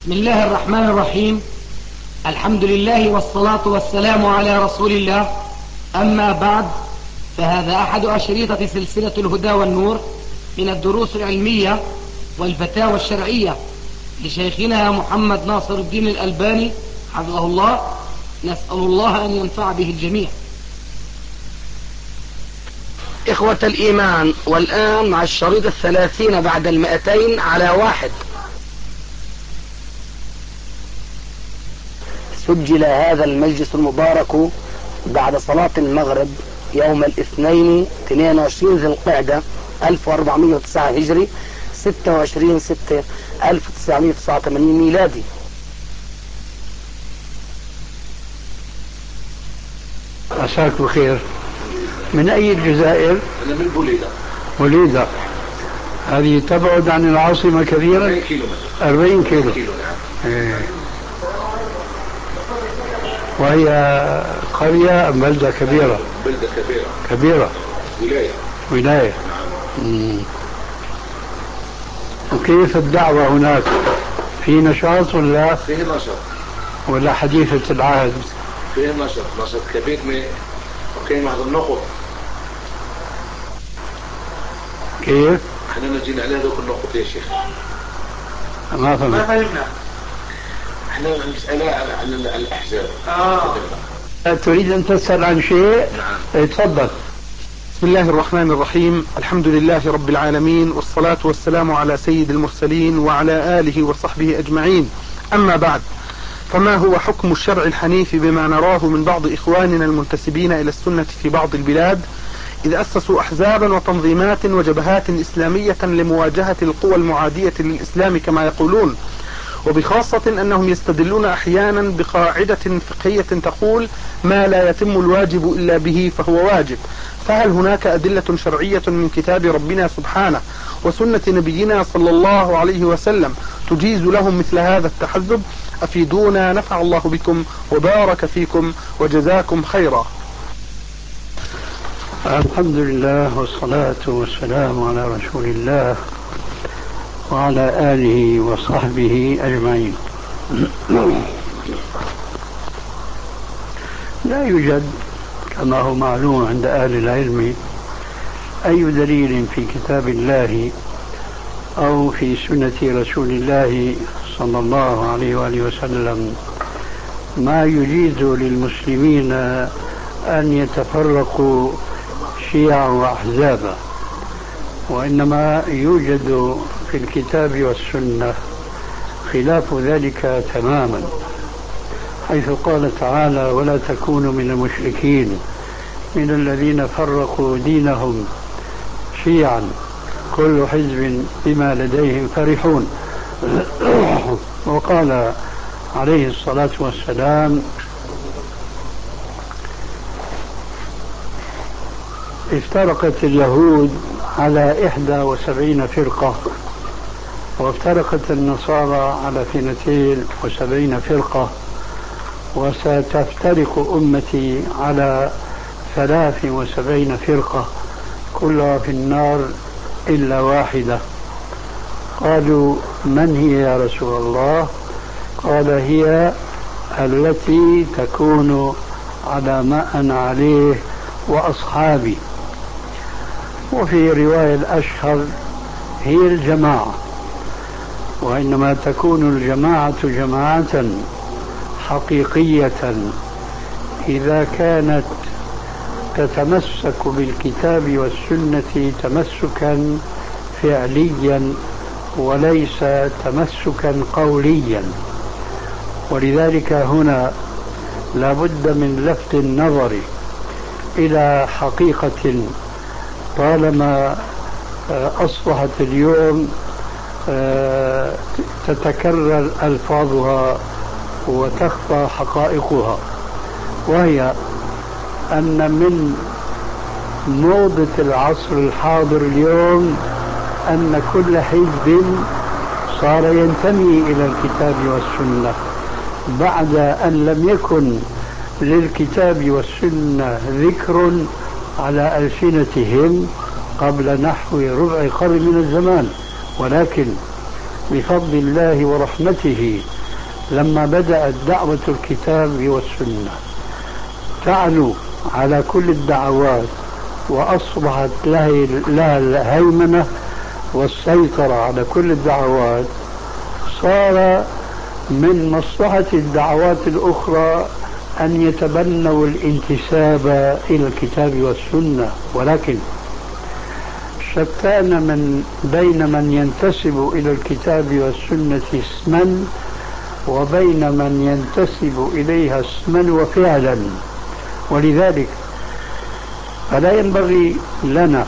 بسم الله الرحمن الرحيم. الحمد لله والصلاة والسلام على رسول الله. أما بعد، فهذا أحد أشريطة سلسلة الهدى والنور من الدروس العلمية والفتاوى الشرعية لشيخنا محمد ناصر الدين الألباني حفظه الله. نسأل الله أن ينفع به الجميع. إخوة الإيمان، والآن مع الشريط 30 بعد 200 على 1. سجل هذا المجلس المبارك بعد صلاة المغرب يوم الاثنين 22 ذي القعدة 1409 هجري 26/6/1989 ميلادي. عساك بخير. من أي الجزائر؟ أنا من بوليدة. بوليدة هذه تبعد عن العاصمة كثيرا؟ 40 كيلومتر. 40 كيلو. نعم. وهي قرية أم بلدة كبيرة؟ بلدة كبيرة. كبيرة. ولاية. نعم. وكيف الدعوة هناك؟ في نشاط ولا؟ فيه نشاط. ولا حديثة العهد؟ فيه نشاط كبير من وكاين واحد النقط. كيف؟ احنا نجينا على هذوك النقط يا شيخ. ما فهمنا. احنا المسألة عن الأحزاب. تريد أن تسأل عن شيء؟ نعم. تفضل. بسم الله الرحمن الرحيم. الحمد لله رب العالمين، والصلاة والسلام على سيد المرسلين وعلى آله وصحبه أجمعين. أما بعد، فما هو حكم الشرع الحنيف بما نراه من بعض إخواننا المنتسبين إلى السنة في بعض البلاد، إذ أسسوا أحزابا وتنظيمات وجبهات إسلامية لمواجهة القوى المعادية للإسلام كما يقولون، وبخاصة أنهم يستدلون أحيانا بقاعدة فقهية تقول ما لا يتم الواجب إلا به فهو واجب؟ فهل هناك أدلة شرعية من كتاب ربنا سبحانه وسنة نبينا صلى الله عليه وسلم تجيز لهم مثل هذا التحزب؟ أفيدونا، نفع الله بكم وبارك فيكم وجزاكم خيرا. الحمد لله والصلاة والسلام على رسول الله وعلى آله وصحبه أجمعين. لا يوجد كما هو معلوم عند أهل العلم أي دليل في كتاب الله أو في سنة رسول الله صلى الله عليه وآله وسلم ما يجيز للمسلمين أن يتفرقوا شيعا وأحزابا، وإنما يوجد في الكتاب والسنة خلاف ذلك تماما، حيث قال تعالى ولا تكونوا من المشركين من الذين فرقوا دينهم شيعا كل حزب بما لديهم فرحون. وقال عليه الصلاة والسلام افترقت اليهود على 71 فرقة، وافترقت النصارى على 72 فرقة، وستفترق أمتي على 73 فرقة كلها في النار إلا واحدة. قالوا من هي يا رسول الله؟ قال هي التي تكون على ما أنا عليه وأصحابي. وفي رواية الأشهر هي الجماعة، وإنما تكون الجماعة جماعة حقيقية إذا كانت تتمسك بالكتاب والسنة تمسكا فعليا وليس تمسكا قوليا. ولذلك هنا لا بد من لفت النظر إلى حقيقة طالما أصبحت اليوم تتكرر ألفاظها وتخفى حقائقها، وهي أن من موضة العصر الحاضر اليوم أن كل حزب صار ينتمي إلى الكتاب والسنة بعد أن لم يكن للكتاب والسنة ذكر على ألسنتهم قبل نحو ربع قرن من الزمان. ولكن بفضل الله ورحمته لما بدأت دعوة الكتاب والسنة تعلو على كل الدعوات وأصبحت لها الهيمنة والسيطرة على كل الدعوات، صار من مصلحة الدعوات الأخرى أن يتبنوا الانتساب إلى الكتاب والسنة، ولكن شتان بين من ينتسب إلى الكتاب والسنة اسما وبين من ينتسب إليها اسما وفعلا. ولذلك فلا ينبغي لنا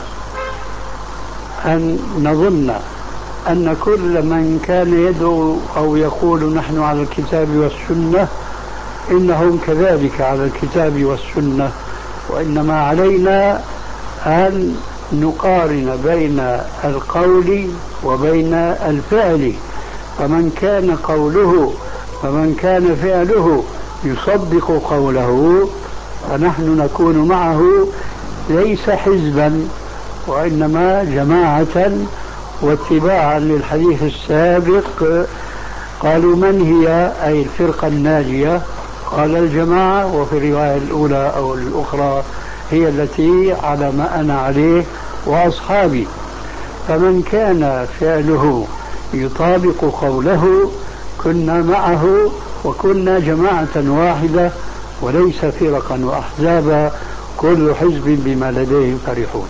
أن نظن أن كل من كان يدعو أو يقول نحن على الكتاب والسنة إنهم كذلك على الكتاب والسنة، وإنما علينا أن نقارن بين القول وبين الفعل، فمن كان قوله فمن كان فعله يصدق قوله فنحن نكون معه ليس حزبا وإنما جماعة واتباعا للحديث السابق. قالوا من هي أي الفرقة الناجية؟ قال الجماعة، وفي الرواية الأولى أو الأخرى هي التي على ما أنا عليه وأصحابي. فمن كان فعله يطابق قوله كنا معه وكنا جماعة واحدة وليس فرقا وأحزابا كل حزب بما لديهم فرحون.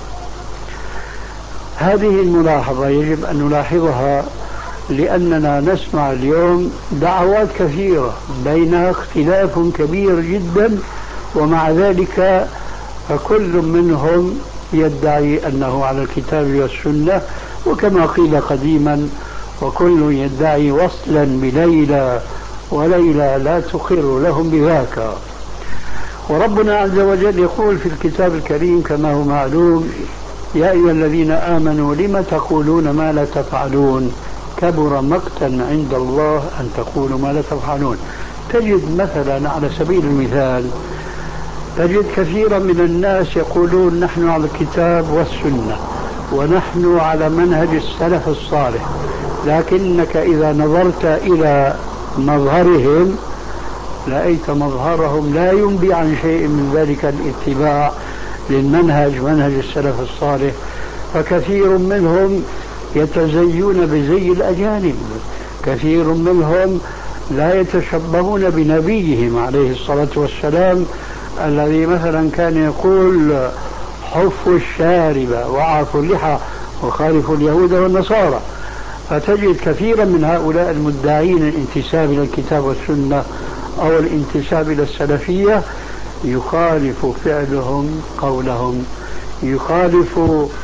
هذه الملاحظة يجب أن نلاحظها، لأننا نسمع اليوم دعوات كثيرة بينها اختلاف كبير جدا، ومع ذلك فكل منهم يدعي أنه على الكتاب والسنة، وكما قيل قديما وكل يدعي وصلا بليلى وليلى لا تقر لهم بذاك. وربنا عز وجل يقول في الكتاب الكريم كما هو معلوم: يا أيها الذين آمنوا لم تقولون ما لا تفعلون كبر مقتا عند الله أن تقولوا ما لا تفعلون. تجد مثلا على سبيل المثال تجد كثيرا من الناس يقولون نحن على الكتاب والسنة ونحن على منهج السلف الصالح، لكنك إذا نظرت إلى مظهرهم رأيت مظهرهم لا ينبي عن شيء من ذلك الاتباع للمنهج منهج السلف الصالح. فكثير منهم يتزيون بزي الأجانب، كثير منهم لا يتشبهون بنبيهم عليه الصلاة والسلام الذي مثلا كان يقول حفوا الشارب وعفوا اللحى وخالفوا اليهود والنصارى. فتجد كثيرا من هؤلاء المدعين الانتساب إلى الكتاب والسنة أو الانتساب إلى السلفية يخالف فعلهم قولهم، يخالف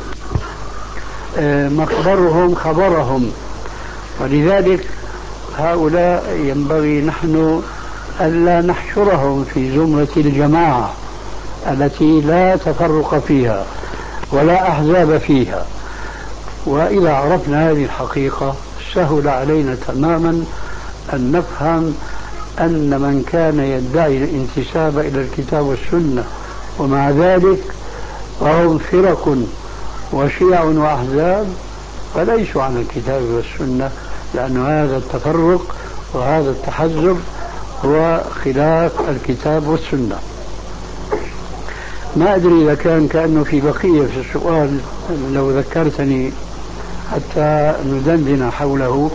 مخبرهم خبرهم. ولذلك هؤلاء ينبغي نحن ألا نحشرهم في زمرة الجماعة التي لا تفرق فيها ولا أحزاب فيها. وإذا عرفنا هذه الحقيقة سهل علينا تماما أن نفهم أن من كان يدعي الانتساب إلى الكتاب والسنة ومع ذلك فهم فرق وشيع وأحزاب فليسوا عن الكتاب والسنة، لأن هذا التفرق وهذا التحزب هو خلاف الكتاب والسنة. ما أدري إذا كأنه في بقية في السؤال لو ذكرتني حتى ندندن حوله.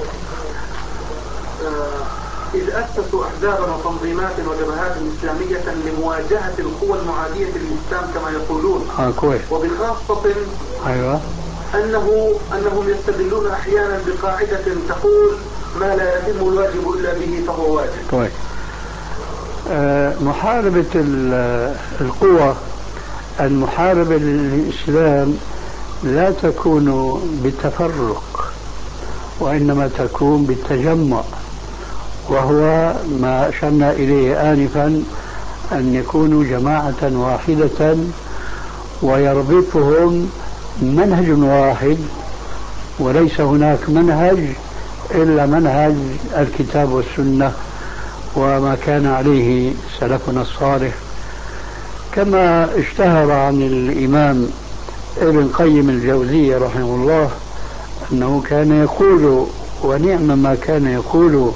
إذ أسسوا أحزابا وتنظيمات وجبهات إسلامية لمواجهة القوى المعادية للإسلام كما يقولون، كويس. وبخاصة أيوة أنهم يستدلون أحيانا بقاعدة تقول ما لا يتم الواجب إلا به فهو واجب. كويس. محاربة القوى المحاربة للإسلام لا تكون بالتفرق وإنما تكون بالتجمع، وهو ما أشرنا إليه آنفا أن يكونوا جماعة واحدة ويربطهم منهج واحد، وليس هناك منهج إلا منهج الكتاب والسنة وما كان عليه سلفنا الصالح. كما اشتهر عن الإمام ابن قيم الجوزية رحمه الله أنه كان يقول ونعم ما كان يقول.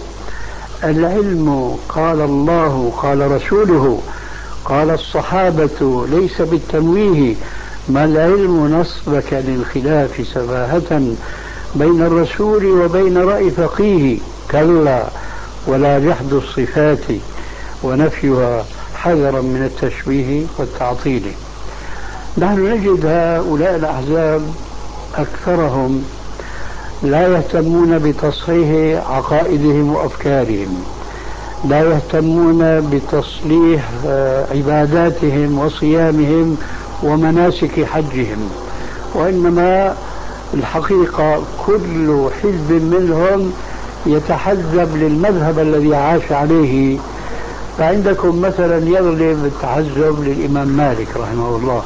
العلم قال الله قال رسوله قال الصحابة ليس بالتمويه. ما العلم نصبك للخلاف سفاهة بين الرسول وبين رأي فقيه. كلا ولا جحد الصفات ونفيها حذرا من التشبيه والتعطيل. نحن نجد هؤلاء الأحزاب أكثرهم لا يهتمون بتصحيح عقائدهم وأفكارهم، لا يهتمون بتصليح عباداتهم وصيامهم ومناسك حجهم، وإنما الحقيقة كل حزب منهم يتحزب للمذهب الذي عاش عليه. فعندكم مثلا يغلب التحزب للإمام مالك رحمه الله،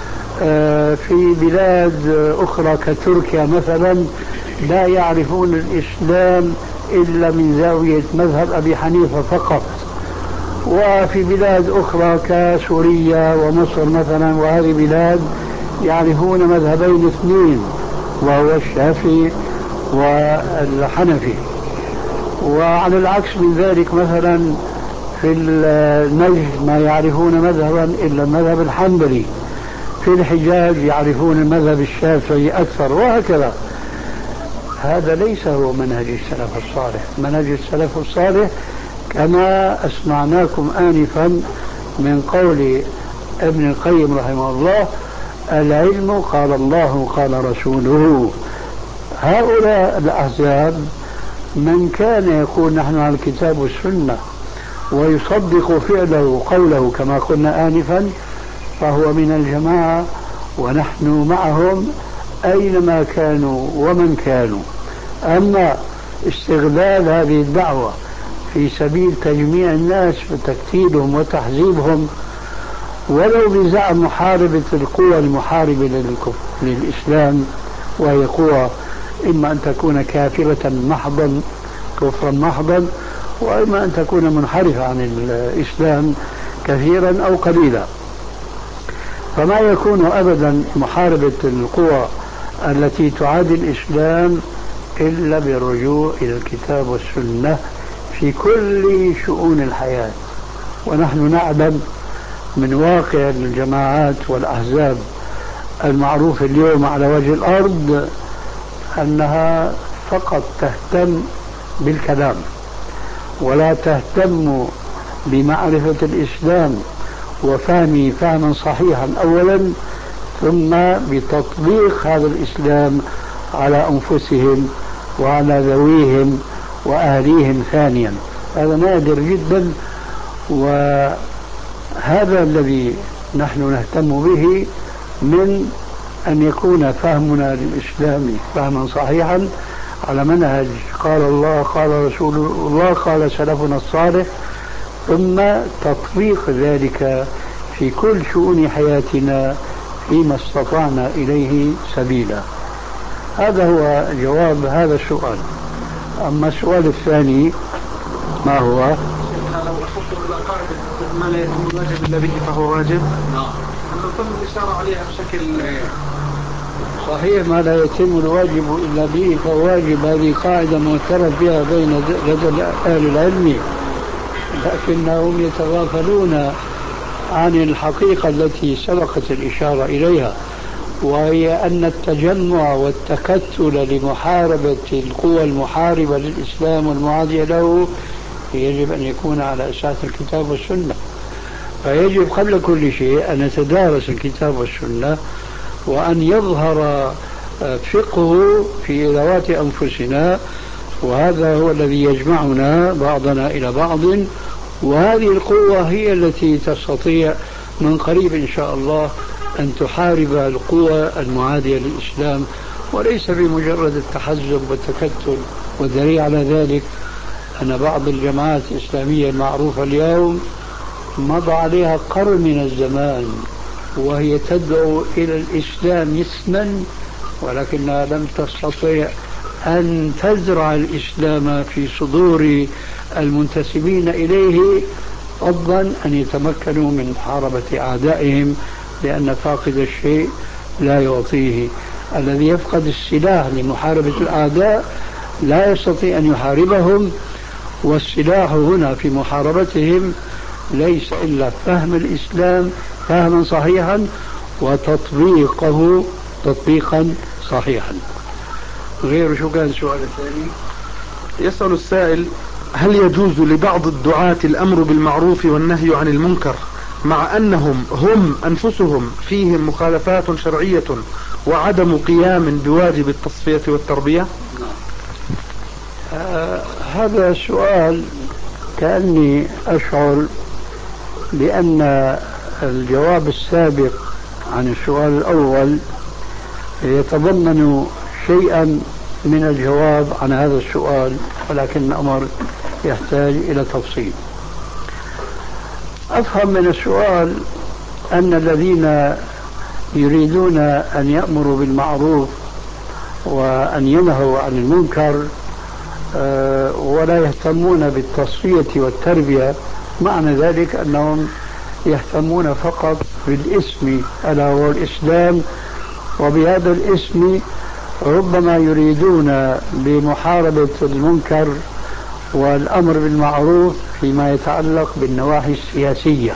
في بلاد أخرى كتركيا مثلا لا يعرفون الإسلام إلا من زاوية مذهب أبي حنيفة فقط، وفي بلاد أخرى كسوريا ومصر مثلا وهذه بلاد يعرفون مذهبين اثنين وهو الشافعي والحنفي. وعلى العكس من ذلك مثلا في النجد ما يعرفون مذهبا إلا المذهب الحنبلي، في الحجاز يعرفون المذهب الشافعي أكثر، وهكذا. هذا ليس هو منهج السلف الصالح. منهج السلف الصالح كما أسمعناكم آنفا من قول ابن القيم رحمه الله: العلم قال الله قال رسوله. هؤلاء الأحزاب من كان يقول نحن على الكتاب والسنة ويصدق فعله قوله كما قلنا آنفا فهو من الجماعة، ونحن معهم أينما كانوا ومن كانوا. أما استغلال هذه الدعوة في سبيل تجميع الناس وتكتيلهم وتحزيبهم ولو بزعم محاربة القوى المحاربة للإسلام، وهي قوى إما أن تكون كافرة محضا كفرا محضا، وإما أن تكون منحرفة عن الإسلام كثيرا أو قليلا. فما يكون أبدا محاربة القوى التي تعادي الإسلام إلا بالرجوع إلى الكتاب والسنة في كل شؤون الحياة. ونحن نعلم من واقع الجماعات والأحزاب المعروف اليوم على وجه الأرض أنها فقط تهتم بالكلام ولا تهتم بمعرفة الإسلام وفهمه فهما صحيحا أولا، ثم بتطبيق هذا الإسلام على أنفسهم وعلى ذويهم وأهليهم ثانيا. هذا نادر جدا، وهذا الذي نحن نهتم به من أن يكون فهمنا للإسلام فهما صحيحا على منهج قال الله قال رسول الله قال سلفنا الصالح، ثم تطبيق ذلك في كل شؤون حياتنا فيما استطعنا إليه سبيلا. هذا هو جواب هذا السؤال. أما السؤال الثاني ما هو؟ لو أخذت إلى قاعدة ما لا يتم الواجب إلا به فهو واجب، أنه تم الإشارة عليها بشكل صحيح. ما لا يتم الواجب إلا به فهو واجب، هذه قاعدة معترف بها بين لدى أهل العلم، لكنهم يتغافلون عن الحقيقة التي سبقت الإشارة إليها، وهي أن التجمع والتكتل لمحاربة القوى المحاربة للإسلام والمعادية له يجب أن يكون على أساس الكتاب والسنة. فيجب قبل كل شيء أن نتدارس الكتاب والسنة، وأن يظهر فقه في ذوات أنفسنا، وهذا هو الذي يجمعنا بعضنا إلى بعض. وهذه القوة هي التي تستطيع من قريب إن شاء الله أن تحارب القوى المعادية للإسلام، وليس بمجرد التحزب والتكتل. والدليل على ذلك أن بعض الجماعات الإسلامية المعروفة اليوم مضى عليها قرن من الزمان وهي تدعو إلى الإسلام اسما، ولكنها لم تستطيع أن تزرع الإسلام في صدور المنتسبين إليه، فضلا أن يتمكنوا من محاربة أعدائهم، لأن فاقد الشيء لا يعطيه. الذي يفقد السلاح لمحاربة الأعداء لا يستطيع أن يحاربهم، والسلاح هنا في محاربتهم ليس إلا فهم الإسلام فهما صحيحا وتطبيقه تطبيقا صحيحا. غير شو كان السؤال الثاني؟ يسأل السائل: هل يجوز لبعض الدعاة الأمر بالمعروف والنهي عن المنكر مع أنهم هم أنفسهم فيهم مخالفات شرعية وعدم قيام بواجب التصفية والتربية؟ هذا السؤال كأني أشعر بأن الجواب السابق عن السؤال الأول يتضمن شيئا من الجواب عن هذا السؤال، ولكن الأمر يحتاج إلى تفصيل. أفهم من السؤال أن الذين يريدون أن يأمروا بالمعروف وأن ينهوا عن المنكر ولا يهتمون بالتصفية والتربية، معنى ذلك أنهم يهتمون فقط بالاسم ألا هو الإسلام، وبهذا الاسم ربما يريدون بمحاربة المنكر والأمر بالمعروف فيما يتعلق بالنواحي السياسية،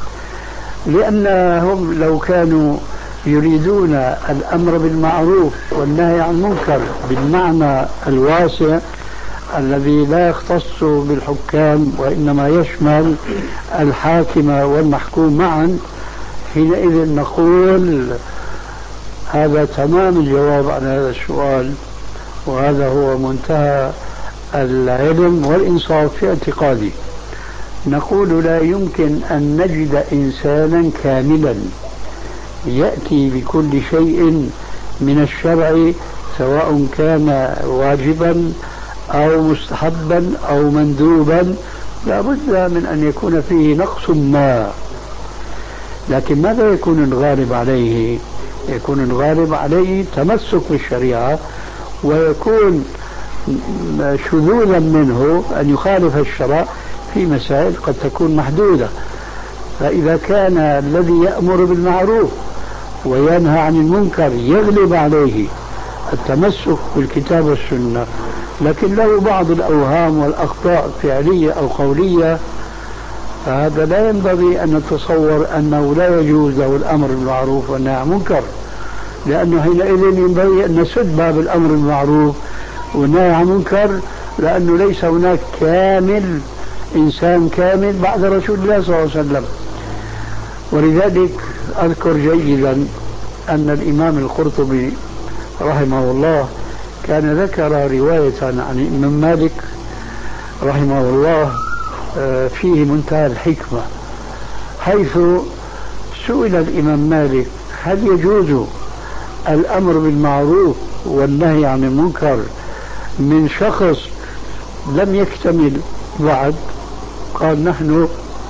لأنهم لو كانوا يريدون الأمر بالمعروف والنهي عن المنكر بالمعنى الواسع الذي لا يختص بالحكام وإنما يشمل الحاكم والمحكوم معا، حينئذ نقول هذا تمام الجواب عن هذا السؤال، وهذا هو منتهى العلم والإنصاف في اعتقادي. نقول لا يمكن أن نجد إنسانا كاملا يأتي بكل شيء من الشرع سواء كان واجبا أو مستحبا أو مندوبا، لا بد من أن يكون فيه نقص ما. لكن ماذا يكون الغالب عليه؟ يكون الغالب عليه تمسك بالشريعة، ويكون شذوذا منه أن يخالف الشرع في مسائل قد تكون محدودة. فإذا كان الذي يأمر بالمعروف وينهى عن المنكر يغلب عليه التمسك بالكتاب والسنة، لكن له بعض الأوهام والأخطاء فعلية أو قولية، فهذا لا ينبغي أن نتصور أنه لا يجوز له الأمر بالمعروف والنهي عن المنكر، لأنه حينئذ ينبغي أن نسد باب الأمر بالمعروف والنهي عن المنكر، لأنه ليس هناك كامل إنسان كامل بعد رسول الله صلى الله عليه وسلم. ولذلك أذكر جيدا أن الإمام القرطبي رحمه الله كان ذكر رواية عن الإمام مالك رحمه الله فيه منتهى الحكمة، حيث سئل الإمام مالك هل يجوز الأمر بالمعروف والنهي عن المنكر من شخص لم يكتمل بعد؟ قال نحن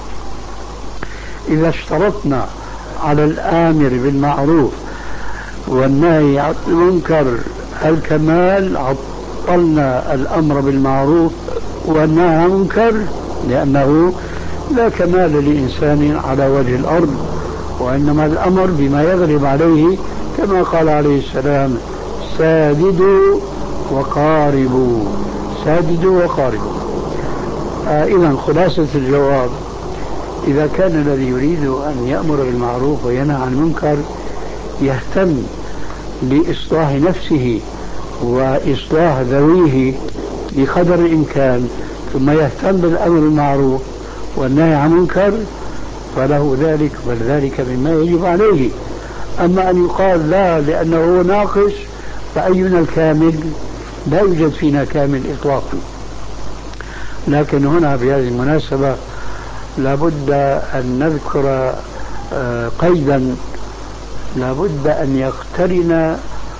إذا اشترطنا على الآمر بالمعروف والنهي عن المنكر الكمال عطلنا الأمر بالمعروف والنهي عن المنكر، لأنه لا كمال لإنسان على وجه الأرض، وإنما الأمر بما يغلب عليه، كما قال عليه السلام ساددوا وقاربوا، ساددوا وقاربوا. إذن خلاصة الجواب: إذا كان الذي يريد أن يأمر بالمعروف وينهى عن المنكر يهتم بإصلاح نفسه وإصلاح ذويه بقدر الإمكان، ثم يهتم بالأمر بالمعروف والنهي عن المنكر، فله ذلك، بل ذلك مما يجب عليه. أما أن يقال لا لأنه ناقص، فأينا الكامل؟ لا يوجد فينا كامل إطلاقا. لكن هنا بهذه المناسبة لابد أن نذكر قيدا لابد أن يقترن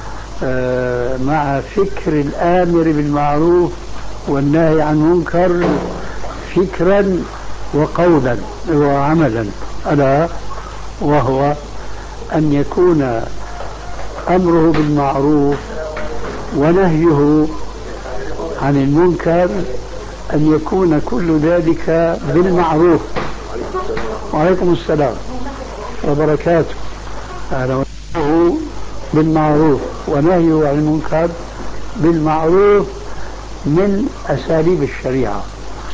مع فكر الآمر بالمعروف والنهي عن المنكر فكرا وقولا وعملا، ألا وهو أن يكون أمره بالمعروف ونهيه عن المنكر أن يكون كل ذلك بالمعروف. وعليكم السلام وبركاته. أمره بالمعروف ونهيه عن المنكر بالمعروف، من أساليب الشريعة.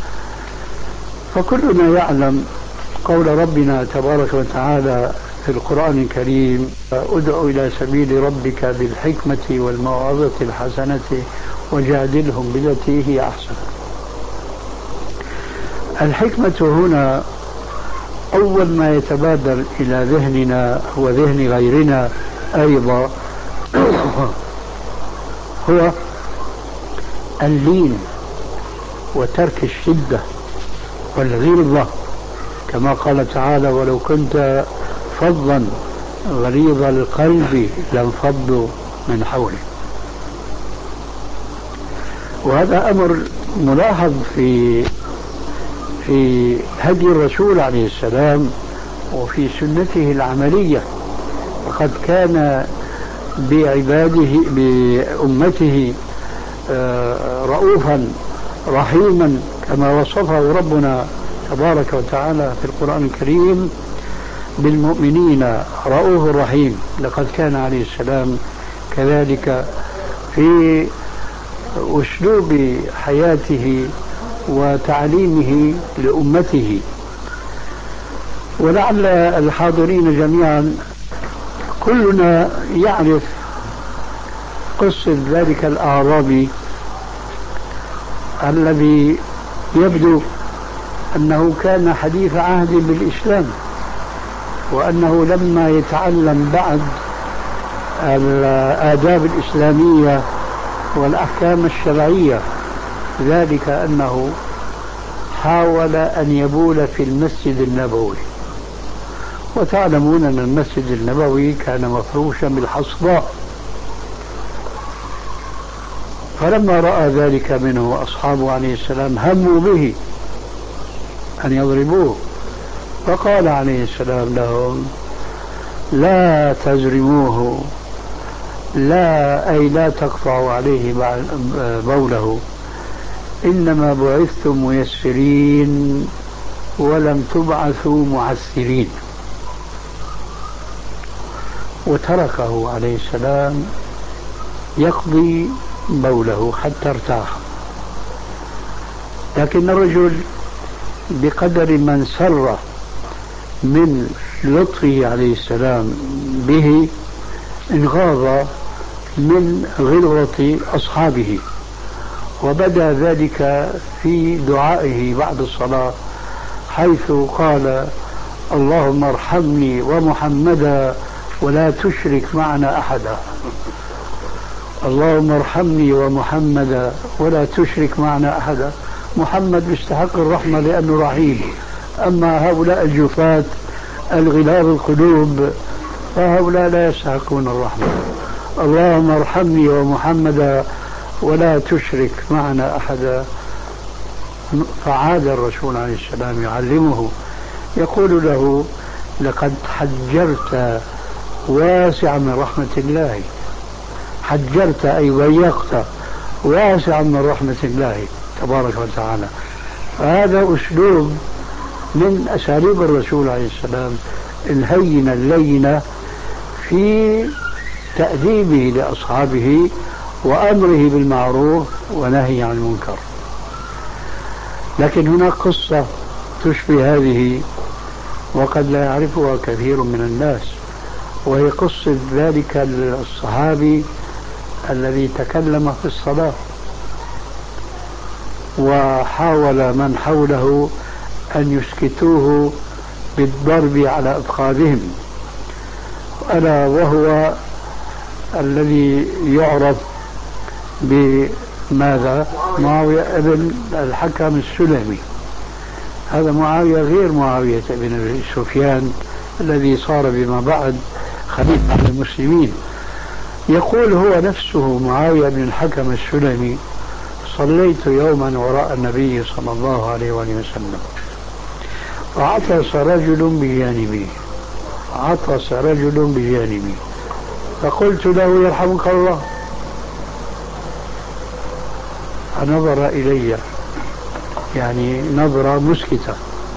فكلنا يعلم قول ربنا تبارك وتعالى في القرآن الكريم: ادع إلى سبيل ربك بالحكمة والموعظة الحسنة وجادلهم بالتي هي أحسن. الحكمة هنا أول ما يتبادر إلى ذهننا وذهن غيرنا أيضا هو اللين وترك الشدة والغلظة، كما قال تعالى: ولو كنت فظا غليظ القلب لانفضوا من حولك. وهذا أمر ملاحظ في هدي الرسول عليه السلام وفي سنته العملية. وقد كان بعباده بأمته رؤوفا رحيما كما وصفه ربنا تبارك وتعالى في القرآن الكريم: بالمؤمنين رؤوف رحيم. لقد كان عليه السلام كذلك في أسلوب حياته وتعليمه لأمته. ولعل الحاضرين جميعا كلنا يعرف قصة ذلك الأعرابي الذي يبدو أنه كان حديث عهد بالإسلام، وأنه لما يتعلم بعد الآداب الإسلامية والأحكام الشرعية، ذلك أنه حاول أن يبول في المسجد النبوي. وتعلمون أن المسجد النبوي كان مفروشا بالحصباء. فلما رأى ذلك منه أصحابه عليه السلام هموا به أن يضربوه، فقال عليه السلام لهم: لا تزرموه، لا تقطعوا عليه بوله، إنما بعثتم ميسرين ولم تبعثوا معسرين. وتركه عليه السلام يقضي بوله حتى ارتاح. لكن الرجل بقدر من سر من لطفه عليه السلام به انغاض من غلظة أصحابه، وبدا ذلك في دعائه بعد الصلاة، حيث قال: اللهم ارحمني ومحمدا ولا تشرك معنا أحدا. اللهم ارحمني ومحمدا ولا تشرك معنا أحدا. محمد يستحق الرحمة لأنه رحيم، أما هؤلاء الجفاة الغلاب القلوب فهؤلاء لا يستحقون الرحمة. اللهم ارحمني ومحمدا ولا تشرك معنا أحدا. فعاد الرسول عليه السلام يعلمه، يقول له: لقد حجرت واسعا من رحمة الله. حجرت أي ضيقت واسعا من رحمة الله تبارك وتعالى. هذا أسلوب من أساليب الرسول عليه السلام الهينة اللينة في تأديبه لأصحابه وأمره بالمعروف ونهي عن المنكر. لكن هناك قصة تشبه هذه وقد لا يعرفها كثير من الناس، وهي قصة ذلك الصحابي الذي تكلم في الصلاة وحاول من حوله أن يسكتوه بالضرب على أفخاذهم، ألا وهو الذي يعرف بماذا؟ معاوية ابن الحكم السلمي. هذا معاوية غير معاوية ابن سفيان الذي صار بما بعد خليفة المسلمين. يقول هو نفسه معاوية بن الحكم السلمي: صليت يوما وراء النبي صلى الله عليه وسلم، وعطس رجل بجانبي، فقلت له: يرحمك الله. فنظر إلي يعني نظرة مسكتة.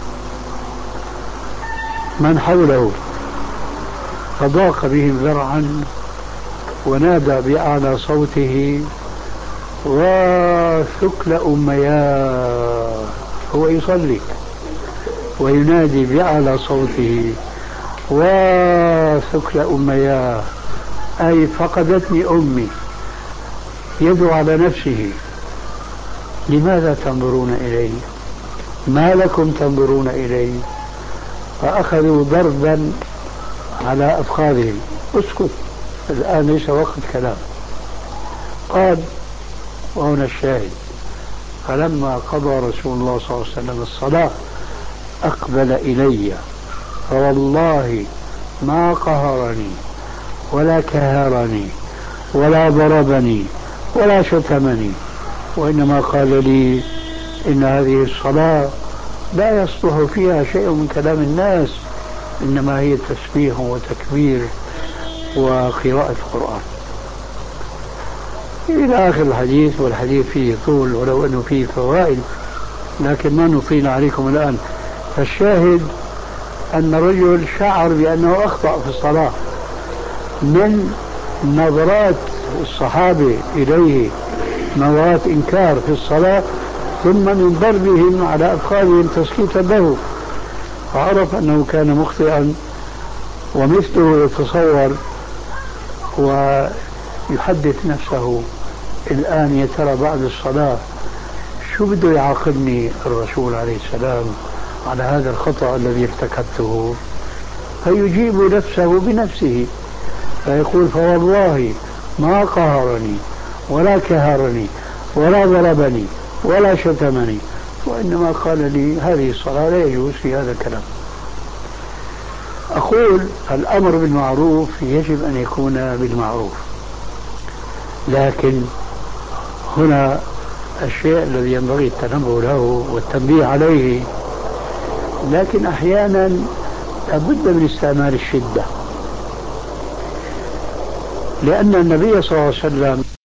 من حوله فضاق بهم ذرعا ونادى بأعلى صوته: وثكل أمياه، هو يصلي وينادي بأعلى صوته وثكل أمياه، أي فقدتني أمي، يدعو على نفسه. لماذا تنظرون إلي؟ ما لكم تنظرون إلي؟ فأخذوا ضربا على أفخاذهم. اسكت، الآن ليس وقت كلام. قال، وهنا الشاهد: فلما قضى رسول الله صلى الله عليه وسلم الصلاة أقبل إلي، فوالله ما قهرني ولا كهرني ولا ضربني ولا شتمني، وإنما قال لي: إن هذه الصلاة لا يصلح فيها شيء من كلام الناس، إنما هي تسبيح وتكبير وقراءة قرآن، إلى آخر الحديث. والحديث فيه طول ولو أنه فيه فوائد، لكن ما نطيل عليكم الآن. فالشاهد أن الرجل شعر بأنه أخطأ في الصلاة من نظرات الصحابة إليه، نظرات إنكار في الصلاة، ثم من ضربهم على أفخاذهم تسكيتا له، فعرف أنه كان مخطئا. ومثله يتصور ويحدث نفسه الآن: يا ترى بعد الصلاة شو بده يعاقبني الرسول عليه السلام على هذا الخطأ الذي ارتكبته؟ فيجيب نفسه بنفسه فيقول: فوالله ما قهرني ولا كهرني ولا ضربني ولا شتمني، وإنما قال لي هذه الصلاة لا يجوز في هذا الكلام. أقول: الأمر بالمعروف يجب أن يكون بالمعروف، لكن هنا الشيء الذي ينبغي التنبه له والتنبيه عليه، لكن أحيانا لابد من استعمال الشدة، لأن النبي صلى الله عليه وسلم